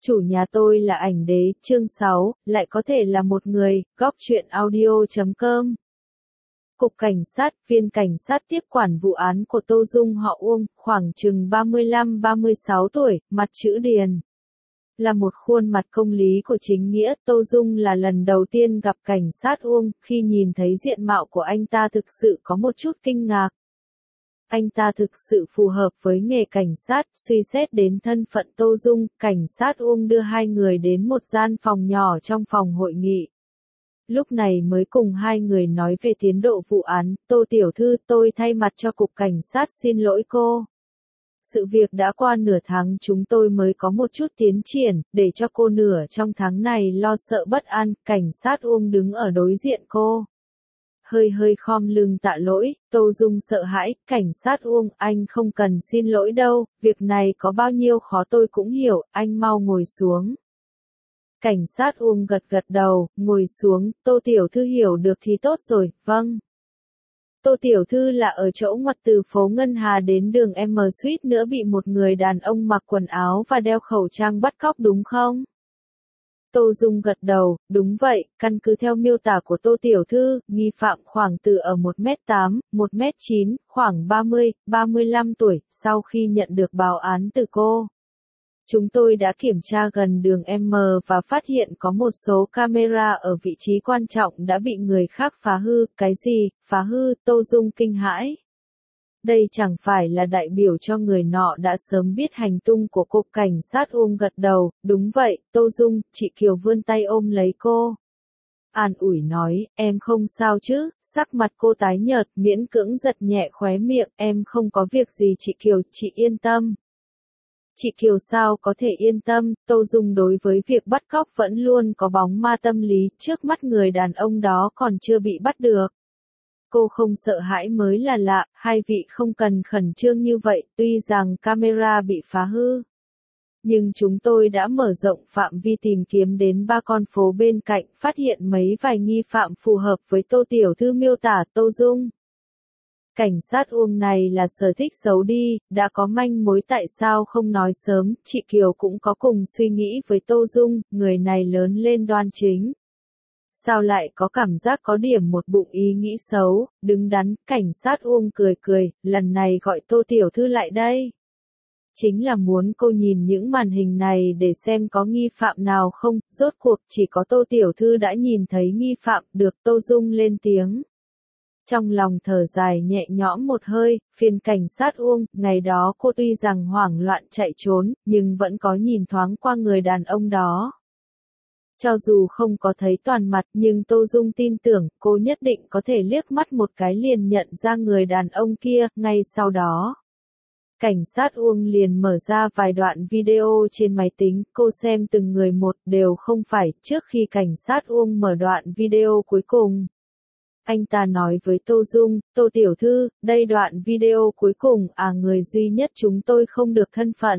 Chủ nhà tôi là ảnh đế, chương 6, lại có thể là một người, góc truyện audio.com. Cục Cảnh sát, viên cảnh sát tiếp quản vụ án của Tô Dung họ Uông, khoảng chừng 35-36 tuổi, mặt chữ điền. Là một khuôn mặt công lý của chính nghĩa, Tô Dung là lần đầu tiên gặp cảnh sát Uông, khi nhìn thấy diện mạo của anh ta thực sự có một chút kinh ngạc. Anh ta thực sự phù hợp với nghề cảnh sát, suy xét đến thân phận Tô Dung, cảnh sát Uông đưa hai người đến một gian phòng nhỏ trong phòng hội nghị. Lúc này mới cùng hai người nói về tiến độ vụ án, Tô tiểu thư, tôi thay mặt cho cục cảnh sát xin lỗi cô. Sự việc đã qua nửa tháng chúng tôi mới có một chút tiến triển, để cho cô nửa trong tháng này lo sợ bất an, cảnh sát Uông đứng ở đối diện cô. Hơi khom lưng tạ lỗi, Tô Dung sợ hãi, cảnh sát Uông, anh không cần xin lỗi đâu, việc này có bao nhiêu khó tôi cũng hiểu, anh mau ngồi xuống. Cảnh sát Uông gật đầu, ngồi xuống, Tô tiểu thư hiểu được thì tốt rồi, vâng. Tô tiểu thư là ở chỗ ngoặt từ phố Ngân Hà đến đường M suýt nữa bị một người đàn ông mặc quần áo và đeo khẩu trang bắt cóc đúng không? Tô Dung gật đầu, đúng vậy, căn cứ theo miêu tả của Tô tiểu thư, nghi phạm khoảng từ ở 1m8, 1m9, khoảng 30-35 tuổi, sau khi nhận được báo án từ cô. Chúng tôi đã kiểm tra gần đường M và phát hiện có một số camera ở vị trí quan trọng đã bị người khác phá hư, cái gì, phá hư, Tô Dung kinh hãi. Đây chẳng phải là đại biểu cho người nọ đã sớm biết hành tung của cục cảnh sát Uông gật đầu, đúng vậy, Tô Dung, chị Kiều vươn tay ôm lấy cô. An ủi nói, em không sao chứ, sắc mặt cô tái nhợt, miễn cưỡng giật nhẹ khóe miệng, em không có việc gì chị Kiều, chị yên tâm. Chị Kiều sao có thể yên tâm, Tô Dung đối với việc bắt cóc vẫn luôn có bóng ma tâm lý, trước mắt người đàn ông đó còn chưa bị bắt được. Cô không sợ hãi mới là lạ, hai vị không cần khẩn trương như vậy, tuy rằng camera bị phá hư. Nhưng chúng tôi đã mở rộng phạm vi tìm kiếm đến 3 con phố bên cạnh, phát hiện mấy vài nghi phạm phù hợp với Tô tiểu thư miêu tả, Tô Dung. Cảnh sát Uông này là sở thích giấu đi, đã có manh mối tại sao không nói sớm, chị Kiều cũng có cùng suy nghĩ với Tô Dung, người này lớn lên đoan chính. Sao lại có cảm giác có điểm một bụng ý nghĩ xấu, đứng đắn, cảnh sát Uông cười, lần này gọi Tô tiểu thư lại đây. Chính là muốn cô nhìn những màn hình này để xem có nghi phạm nào không, rốt cuộc chỉ có Tô tiểu thư đã nhìn thấy nghi phạm, được Tô Dung lên tiếng. Trong lòng thở dài nhẹ nhõm một hơi, phiền cảnh sát Uông, ngày đó cô tuy rằng hoảng loạn chạy trốn, nhưng vẫn có nhìn thoáng qua người đàn ông đó. Cho dù không có thấy toàn mặt nhưng Tô Dung tin tưởng cô nhất định có thể liếc mắt một cái liền nhận ra người đàn ông kia, ngay sau đó. Cảnh sát Uông liền mở ra vài đoạn video trên máy tính, cô xem từng người một đều không phải, trước khi cảnh sát Uông mở đoạn video cuối cùng. Anh ta nói với Tô Dung, Tô tiểu thư, đây đoạn video cuối cùng, người duy nhất chúng tôi không được thân phận.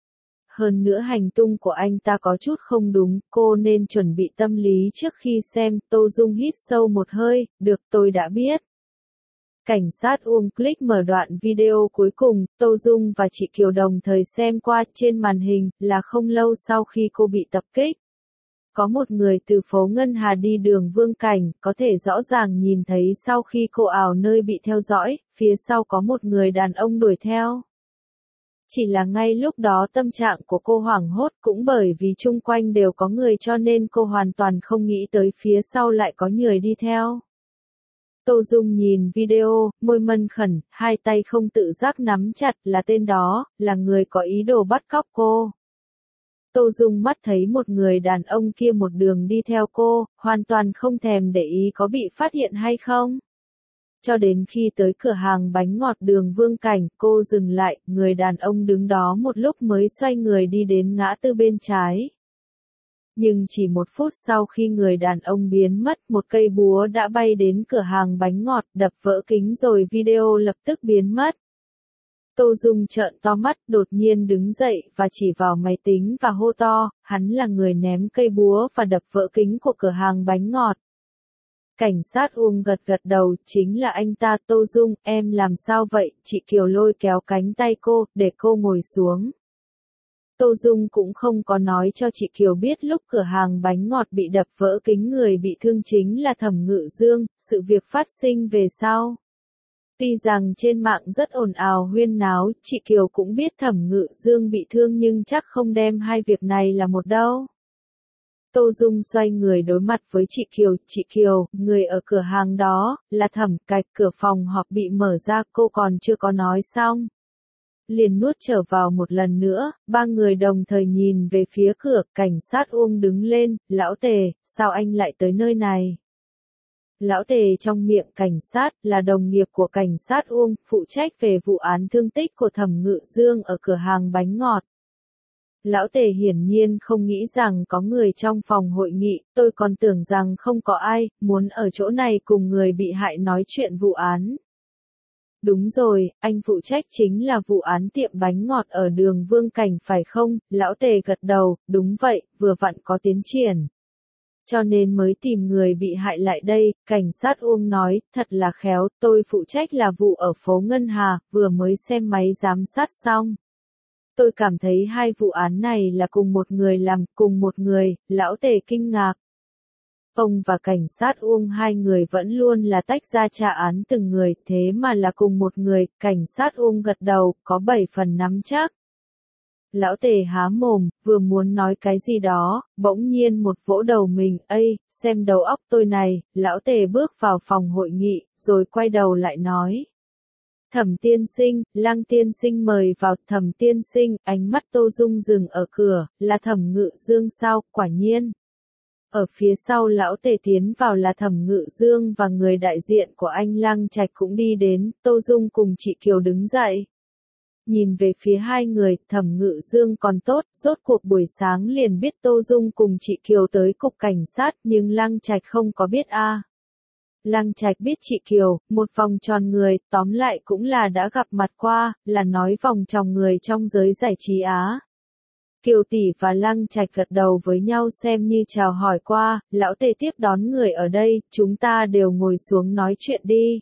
Hơn nữa hành tung của anh ta có chút không đúng, cô nên chuẩn bị tâm lý trước khi xem, Tô Dung hít sâu một hơi, được tôi đã biết. Cảnh sát Uông click mở đoạn video cuối cùng, Tô Dung và chị Kiều đồng thời xem qua trên màn hình, là không lâu sau khi cô bị tập kích. Có một người từ phố Ngân Hà đi đường Vương Cảnh, có thể rõ ràng nhìn thấy sau khi cô ảo nơi bị theo dõi, phía sau có một người đàn ông đuổi theo. Chỉ là ngay lúc đó tâm trạng của cô hoảng hốt cũng bởi vì chung quanh đều có người cho nên cô hoàn toàn không nghĩ tới phía sau lại có người đi theo. Tô Dung nhìn video, môi mân khẩn, hai tay không tự giác nắm chặt, là tên đó, là người có ý đồ bắt cóc cô. Tô Dung mắt thấy một người đàn ông kia một đường đi theo cô, hoàn toàn không thèm để ý có bị phát hiện hay không. Cho đến khi tới cửa hàng bánh ngọt đường Vương Cảnh, cô dừng lại, người đàn ông đứng đó một lúc mới xoay người đi đến ngã tư bên trái. Nhưng chỉ 1 phút sau khi người đàn ông biến mất, một cây búa đã bay đến cửa hàng bánh ngọt, đập vỡ kính rồi video lập tức biến mất. Tô Dung trợn to mắt, đột nhiên đứng dậy và chỉ vào máy tính và hô to, hắn là người ném cây búa và đập vỡ kính của cửa hàng bánh ngọt. Cảnh sát Uông gật đầu, chính là anh ta. Tô Dung, em làm sao vậy? Chị Kiều lôi kéo cánh tay cô, để cô ngồi xuống. Tô Dung cũng không có nói cho chị Kiều biết lúc cửa hàng bánh ngọt bị đập vỡ kính người bị thương chính là Thẩm Ngự Dương, sự việc phát sinh về sau. Tuy rằng trên mạng rất ồn ào huyên náo, chị Kiều cũng biết Thẩm Ngự Dương bị thương nhưng chắc không đem hai việc này là một đâu. Tô Dung xoay người đối mặt với chị Kiều, người ở cửa hàng đó, là Thẩm Cạch, cửa phòng họp bị mở ra cô còn chưa có nói xong. Liền nuốt trở vào một lần nữa, ba người đồng thời nhìn về phía cửa, cảnh sát Uông đứng lên, lão Tề, sao anh lại tới nơi này? Lão Tề trong miệng cảnh sát là đồng nghiệp của cảnh sát Uông, phụ trách về vụ án thương tích của Thẩm Ngự Dương ở cửa hàng bánh ngọt. Lão Tề hiển nhiên không nghĩ rằng có người trong phòng hội nghị, tôi còn tưởng rằng không có ai, muốn ở chỗ này cùng người bị hại nói chuyện vụ án. Đúng rồi, anh phụ trách chính là vụ án tiệm bánh ngọt ở đường Vương Cảnh phải không? Lão Tề gật đầu, đúng vậy, vừa vặn có tiến triển. Cho nên mới tìm người bị hại lại đây, cảnh sát Uông nói, thật là khéo, tôi phụ trách là vụ ở phố Ngân Hà, vừa mới xem máy giám sát xong. Tôi cảm thấy hai vụ án này là cùng một người làm, cùng một người, lão Tề kinh ngạc. Ông và cảnh sát Uông hai người vẫn luôn là tách ra tra án từng người, thế mà là cùng một người, cảnh sát Uông gật đầu, có 7 phần nắm chắc. Lão Tề há mồm, vừa muốn nói cái gì đó, bỗng nhiên một vỗ đầu mình, ây, xem đầu óc tôi này, lão Tề bước vào phòng hội nghị, rồi quay đầu lại nói. Thẩm tiên sinh, Lăng tiên sinh mời vào, Thẩm tiên sinh, ánh mắt Tô Dung dừng ở cửa, là Thẩm Ngự Dương sao, quả nhiên. Ở phía sau lão Tề tiến vào là Thẩm Ngự Dương và người đại diện của anh Lăng Trạch cũng đi đến, Tô Dung cùng chị Kiều đứng dậy. Nhìn về phía hai người, Thẩm Ngự Dương còn tốt, rốt cuộc buổi sáng liền biết Tô Dung cùng chị Kiều tới cục cảnh sát nhưng Lăng Trạch không có biết a. Lăng Trạch biết chị Kiều, một vòng tròn người, tóm lại cũng là đã gặp mặt qua, là nói vòng tròn người trong giới giải trí Á. Kiều tỷ và Lăng Trạch gật đầu với nhau xem như chào hỏi qua, lão Tề tiếp đón người ở đây, chúng ta đều ngồi xuống nói chuyện đi.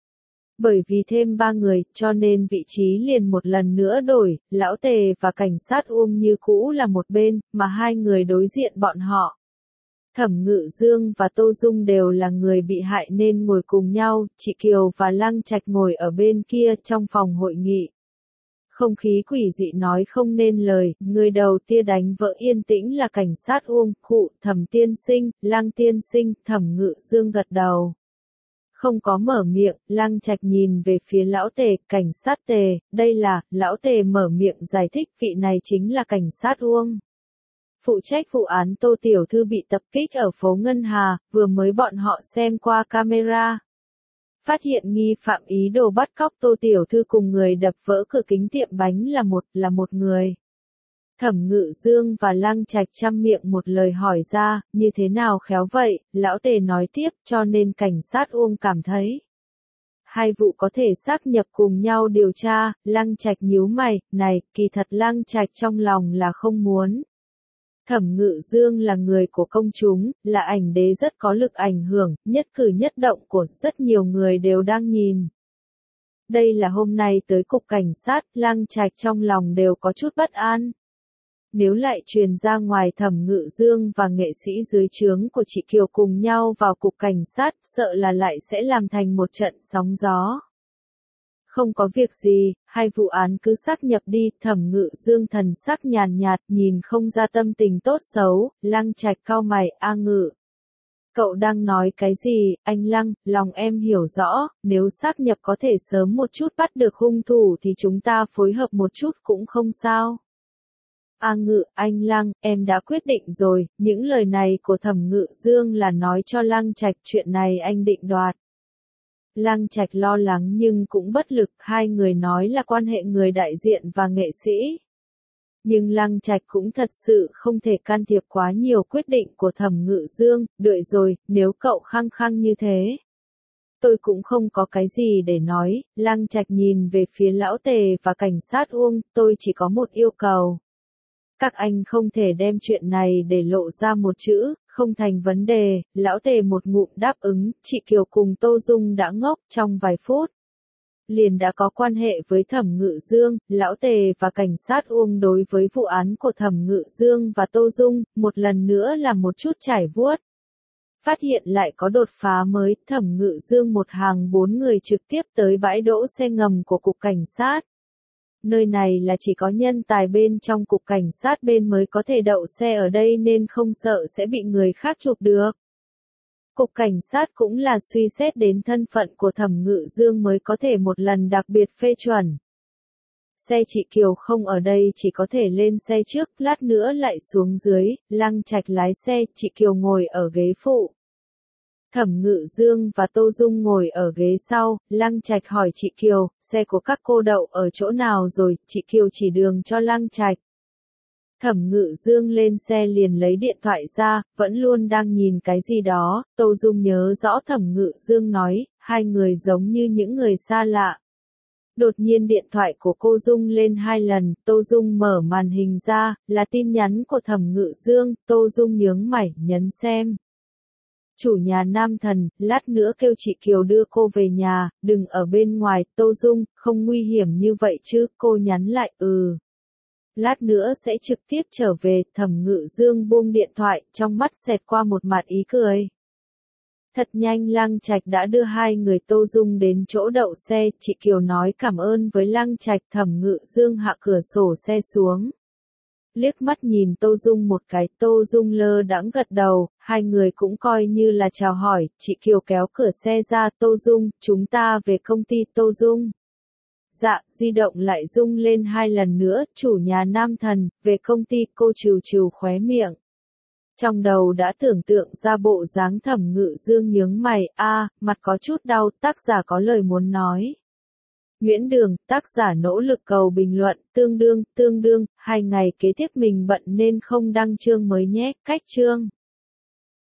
Bởi vì thêm 3 người, cho nên vị trí liền một lần nữa đổi, lão Tề và cảnh sát Uông như cũ là một bên, mà hai người đối diện bọn họ. Thẩm Ngự Dương và Tô Dung đều là người bị hại nên ngồi cùng nhau, chị Kiều và Lăng Trạch ngồi ở bên kia trong phòng hội nghị. Không khí quỷ dị nói không nên lời, người đầu tiên đánh vỡ yên tĩnh là cảnh sát Uông, khụ, Thẩm tiên sinh, Lăng tiên sinh, Thẩm Ngự Dương gật đầu. Không có mở miệng, Lăng Trạch nhìn về phía lão Tề, cảnh sát Tề, đây là, lão Tề mở miệng giải thích vị này chính là cảnh sát Uông. Phụ trách vụ án Tô Tiểu Thư bị tập kích ở phố Ngân Hà, vừa mới bọn họ xem qua camera. Phát hiện nghi phạm ý đồ bắt cóc Tô Tiểu Thư cùng người đập vỡ cửa kính tiệm bánh là một người. Thẩm Ngự Dương và Lăng Trạch chăm miệng một lời hỏi ra, như thế nào khéo vậy, lão Tề nói tiếp, cho nên cảnh sát Uông cảm thấy. Hai vụ có thể xác nhập cùng nhau điều tra, Lăng Trạch nhíu mày, này, kỳ thật Lăng Trạch trong lòng là không muốn. Thẩm Ngự Dương là người của công chúng, là ảnh đế rất có lực ảnh hưởng, nhất cử nhất động của rất nhiều người đều đang nhìn. Đây là hôm nay tới cục cảnh sát, Lăng Trạch trong lòng đều có chút bất an. Nếu lại truyền ra ngoài Thẩm Ngự Dương và nghệ sĩ dưới trướng của chị Kiều cùng nhau vào cục cảnh sát, sợ là lại sẽ làm thành một trận sóng gió. Không có việc gì, hai vụ án cứ xác nhập đi, Thẩm Ngự Dương thần sắc nhàn nhạt, nhìn không ra tâm tình tốt xấu, Lăng Trạch cau mày, a Ngự. Cậu đang nói cái gì, anh Lăng, lòng em hiểu rõ, nếu xác nhập có thể sớm một chút bắt được hung thủ thì chúng ta phối hợp một chút cũng không sao. A Ngự, anh Lăng, em đã quyết định rồi, những lời này của Thẩm Ngự Dương là nói cho Lăng Trạch chuyện này anh định đoạt. Lăng Trạch lo lắng nhưng cũng bất lực, hai người nói là quan hệ người đại diện và nghệ sĩ. Nhưng Lăng Trạch cũng thật sự không thể can thiệp quá nhiều quyết định của Thẩm Ngự Dương, đợi rồi, nếu cậu khăng khăng như thế. Tôi cũng không có cái gì để nói, Lăng Trạch nhìn về phía lão Tề và cảnh sát Uông, tôi chỉ có một yêu cầu. Các anh không thể đem chuyện này để lộ ra một chữ, không thành vấn đề, lão Tề một ngụm đáp ứng, chị Kiều cùng Tô Dung đã ngốc trong vài phút. liền đã có quan hệ với Thẩm Ngự Dương, Lão Tề và cảnh sát Uông đối với vụ án của Thẩm Ngự Dương và Tô Dung, một lần nữa là một chút trải vuốt. Phát hiện lại có đột phá mới, Thẩm Ngự Dương một hàng 4 người trực tiếp tới bãi đỗ xe ngầm của Cục Cảnh sát. Nơi này là chỉ có nhân tài bên trong Cục Cảnh sát bên mới có thể đậu xe ở đây nên không sợ sẽ bị người khác chụp được. Cục Cảnh sát cũng là suy xét đến thân phận của Thẩm Ngự Dương mới có thể một lần đặc biệt phê chuẩn. Xe chị Kiều không ở đây chỉ có thể lên xe trước, lát nữa lại xuống dưới, Lăng Trạch lái xe, chị Kiều ngồi ở ghế phụ. Thẩm Ngự Dương và Tô Dung ngồi ở ghế sau, Lăng Trạch hỏi chị Kiều, xe của các cô đậu ở chỗ nào rồi, chị Kiều chỉ đường cho Lăng Trạch. Thẩm Ngự Dương lên xe liền lấy điện thoại ra, vẫn luôn đang nhìn cái gì đó, Tô Dung nhớ rõ Thẩm Ngự Dương nói, hai người giống như những người xa lạ. Đột nhiên điện thoại của cô Dung lên 2 lần, Tô Dung mở màn hình ra, là tin nhắn của Thẩm Ngự Dương, Tô Dung nhướng mày, nhấn xem. Chủ nhà Nam Thần, lát nữa kêu chị Kiều đưa cô về nhà, đừng ở bên ngoài, Tô Dung, không nguy hiểm như vậy chứ, cô nhắn lại, Lát nữa sẽ trực tiếp trở về, Thẩm Ngự Dương buông điện thoại, trong mắt xẹt qua một mặt ý cười. Thật nhanh Lăng Trạch đã đưa hai người Tô Dung đến chỗ đậu xe, chị Kiều nói cảm ơn với Lăng Trạch, Thẩm Ngự Dương hạ cửa sổ xe xuống. Liếc mắt nhìn Tô Dung một cái, Tô Dung lơ đãng gật đầu, hai người cũng coi như là chào hỏi, chị Kiều kéo cửa xe ra, Tô Dung, chúng ta về công ty Tô Dung. Dạ, di động lại rung lên 2 lần nữa, chủ nhà Nam Thần, về công ty, cô trừ trừ khóe miệng. Trong đầu đã tưởng tượng ra bộ dáng Thẩm Ngự Dương nhướng mày, mặt có chút đau, tác giả có lời muốn nói. Nguyễn Đường, tác giả nỗ lực cầu bình luận, tương đương, 2 ngày kế tiếp mình bận nên không đăng chương mới nhé, cách chương.